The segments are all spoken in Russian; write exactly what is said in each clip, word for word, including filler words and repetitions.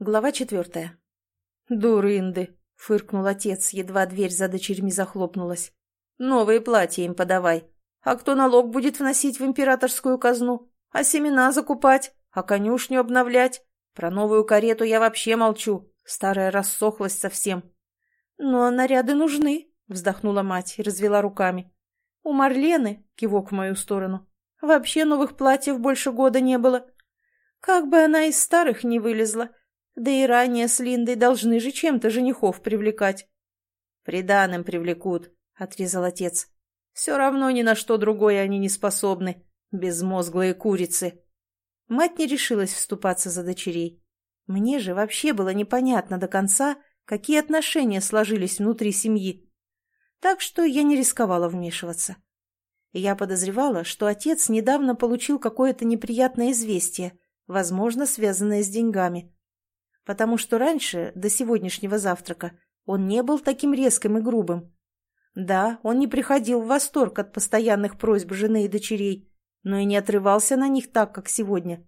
Глава четвертая. «Дурынды!» — фыркнул отец, едва дверь за дочерьми захлопнулась. «Новые платья им подавай. А кто налог будет вносить в императорскую казну? А семена закупать? А конюшню обновлять? Про новую карету я вообще молчу. Старая рассохлась совсем». «Но наряды нужны», — вздохнула мать и развела руками. «У Марлены, — кивок в мою сторону, — вообще новых платьев больше года не было. Как бы она из старых не вылезла. Да и ранее с Линдой должны же чем-то женихов привлекать». «Приданым привлекут», — отрезал отец. «Все равно ни на что другое они не способны, безмозглые курицы». Мать не решилась вступаться за дочерей. Мне же вообще было непонятно до конца, какие отношения сложились внутри семьи. Так что я не рисковала вмешиваться. Я подозревала, что отец недавно получил какое-то неприятное известие, возможно, связанное с деньгами. Потому что раньше, до сегодняшнего завтрака, он не был таким резким и грубым. Да, он не приходил в восторг от постоянных просьб жены и дочерей, но и не отрывался на них так, как сегодня.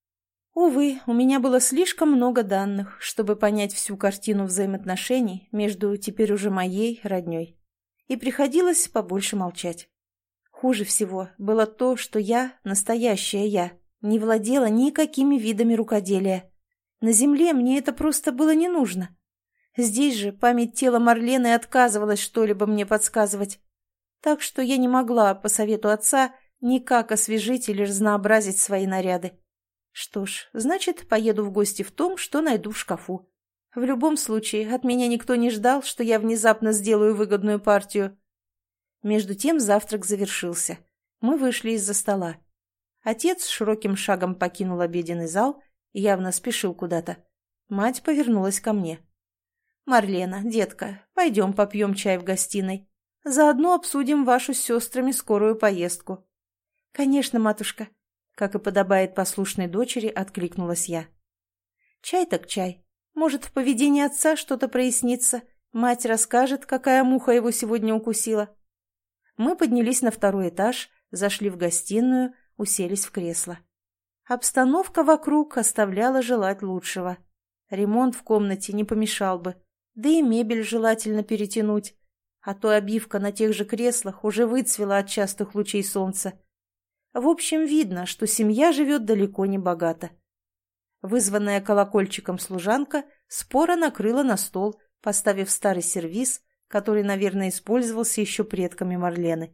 Увы, у меня было слишком много данных, чтобы понять всю картину взаимоотношений между теперь уже моей родней. И приходилось побольше молчать. Хуже всего было то, что я, настоящая я, не владела никакими видами рукоделия. На земле мне это просто было не нужно. Здесь же память тела Марлены отказывалась что-либо мне подсказывать. Так что я не могла, по совету отца, никак освежить или разнообразить свои наряды. Что ж, значит, поеду в гости в том, что найду в шкафу. В любом случае, от меня никто не ждал, что я внезапно сделаю выгодную партию. Между тем завтрак завершился. Мы вышли из-за стола. Отец широким шагом покинул обеденный зал, явно спешил куда-то. Мать повернулась ко мне. «Марлена, детка, пойдем попьем чай в гостиной. Заодно обсудим вашу с сестрами скорую поездку». «Конечно, матушка», — как и подобает послушной дочери, откликнулась я. «Чай так чай. Может, в поведении отца что-то прояснится. Мать расскажет, какая муха его сегодня укусила». Мы поднялись на второй этаж, зашли в гостиную, уселись в кресло. Обстановка вокруг оставляла желать лучшего. Ремонт в комнате не помешал бы, да и мебель желательно перетянуть, а то обивка на тех же креслах уже выцвела от частых лучей солнца. В общем, видно, что семья живет далеко не богато. Вызванная колокольчиком служанка споро накрыла на стол, поставив старый сервиз, который, наверное, использовался еще предками Марлены.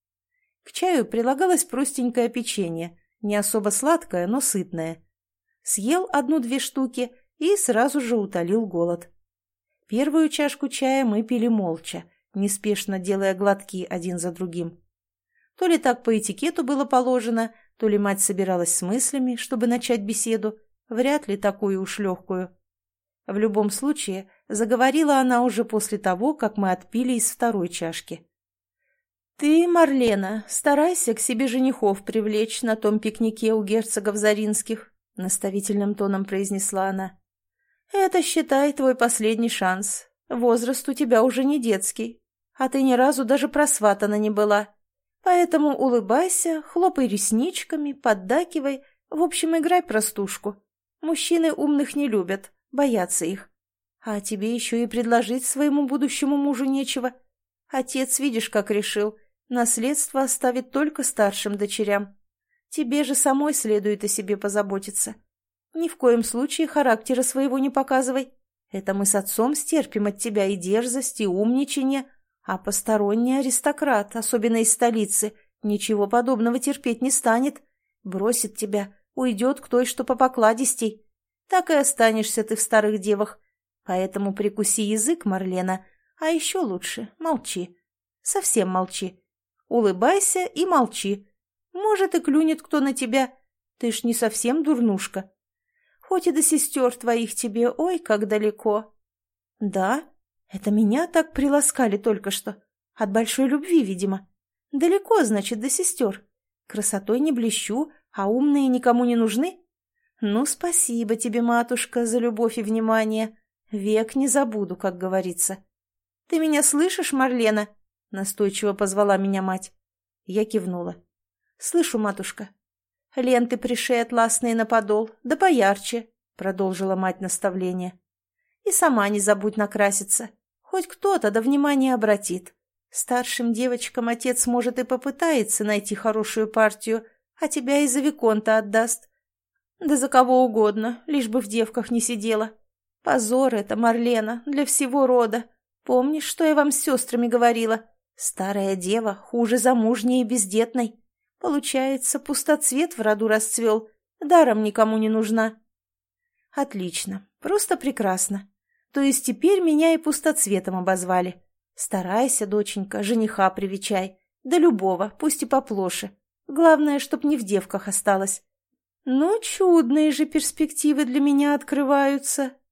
К чаю прилагалось простенькое печенье, не особо сладкое, но сытное. Съел одну-две штуки и сразу же утолил голод. Первую чашку чая мы пили молча, неспешно делая глотки один за другим. То ли так по этикету было положено, то ли мать собиралась с мыслями, чтобы начать беседу, вряд ли такую уж легкую. В любом случае, заговорила она уже после того, как мы отпили из второй чашки. «Ты, Марлена, старайся к себе женихов привлечь на том пикнике у герцогов Заринских», — наставительным тоном произнесла она. «Это, считай, твой последний шанс. Возраст у тебя уже не детский, а ты ни разу даже просватана не была. Поэтому улыбайся, хлопай ресничками, поддакивай, в общем, играй простушку. Мужчины умных не любят, боятся их. А тебе еще и предложить своему будущему мужу нечего. Отец, видишь, как решил, наследство оставит только старшим дочерям. Тебе же самой следует о себе позаботиться. Ни в коем случае характера своего не показывай. Это мы с отцом стерпим от тебя и дерзость, и умничанье, а посторонний аристократ, особенно из столицы, ничего подобного терпеть не станет. Бросит тебя, уйдет к той, что попокладистей. Так и останешься ты в старых девах. Поэтому прикуси язык, Марлена, а еще лучше молчи. Совсем молчи. Улыбайся и молчи. Может, и клюнет кто на тебя. Ты ж не совсем дурнушка. Хоть и до сестер твоих тебе, ой, как далеко». «Да? Это меня так приласкали только что. От большой любви, видимо. Далеко, значит, до сестер. Красотой не блещу, а умные никому не нужны? Ну, спасибо тебе, матушка, за любовь и внимание. Век не забуду, как говорится. Ты меня слышишь, Марлена?» — настойчиво позвала меня мать. Я кивнула. «Слышу, матушка. Ленты пришей атласные на подол, да поярче. продолжила мать наставление. И сама не забудь накраситься. Хоть кто-то да внимание обратит. Старшим девочкам отец, может, и попытается найти хорошую партию, а тебя и за виконта отдаст. Да за кого угодно, лишь бы в девках не сидела. Позор это, Марлена, для всего рода. Помнишь, что я вам с сестрами говорила? Старая дева хуже замужней и бездетной. Получается, пустоцвет в роду расцвел, даром никому не нужна. Отлично, просто прекрасно. То есть теперь меня и пустоцветом обозвали. Старайся, доченька, жениха привечай. Да любого, пусть и поплоше. Главное, чтоб не в девках осталось. Ну, чудные же перспективы для меня открываются.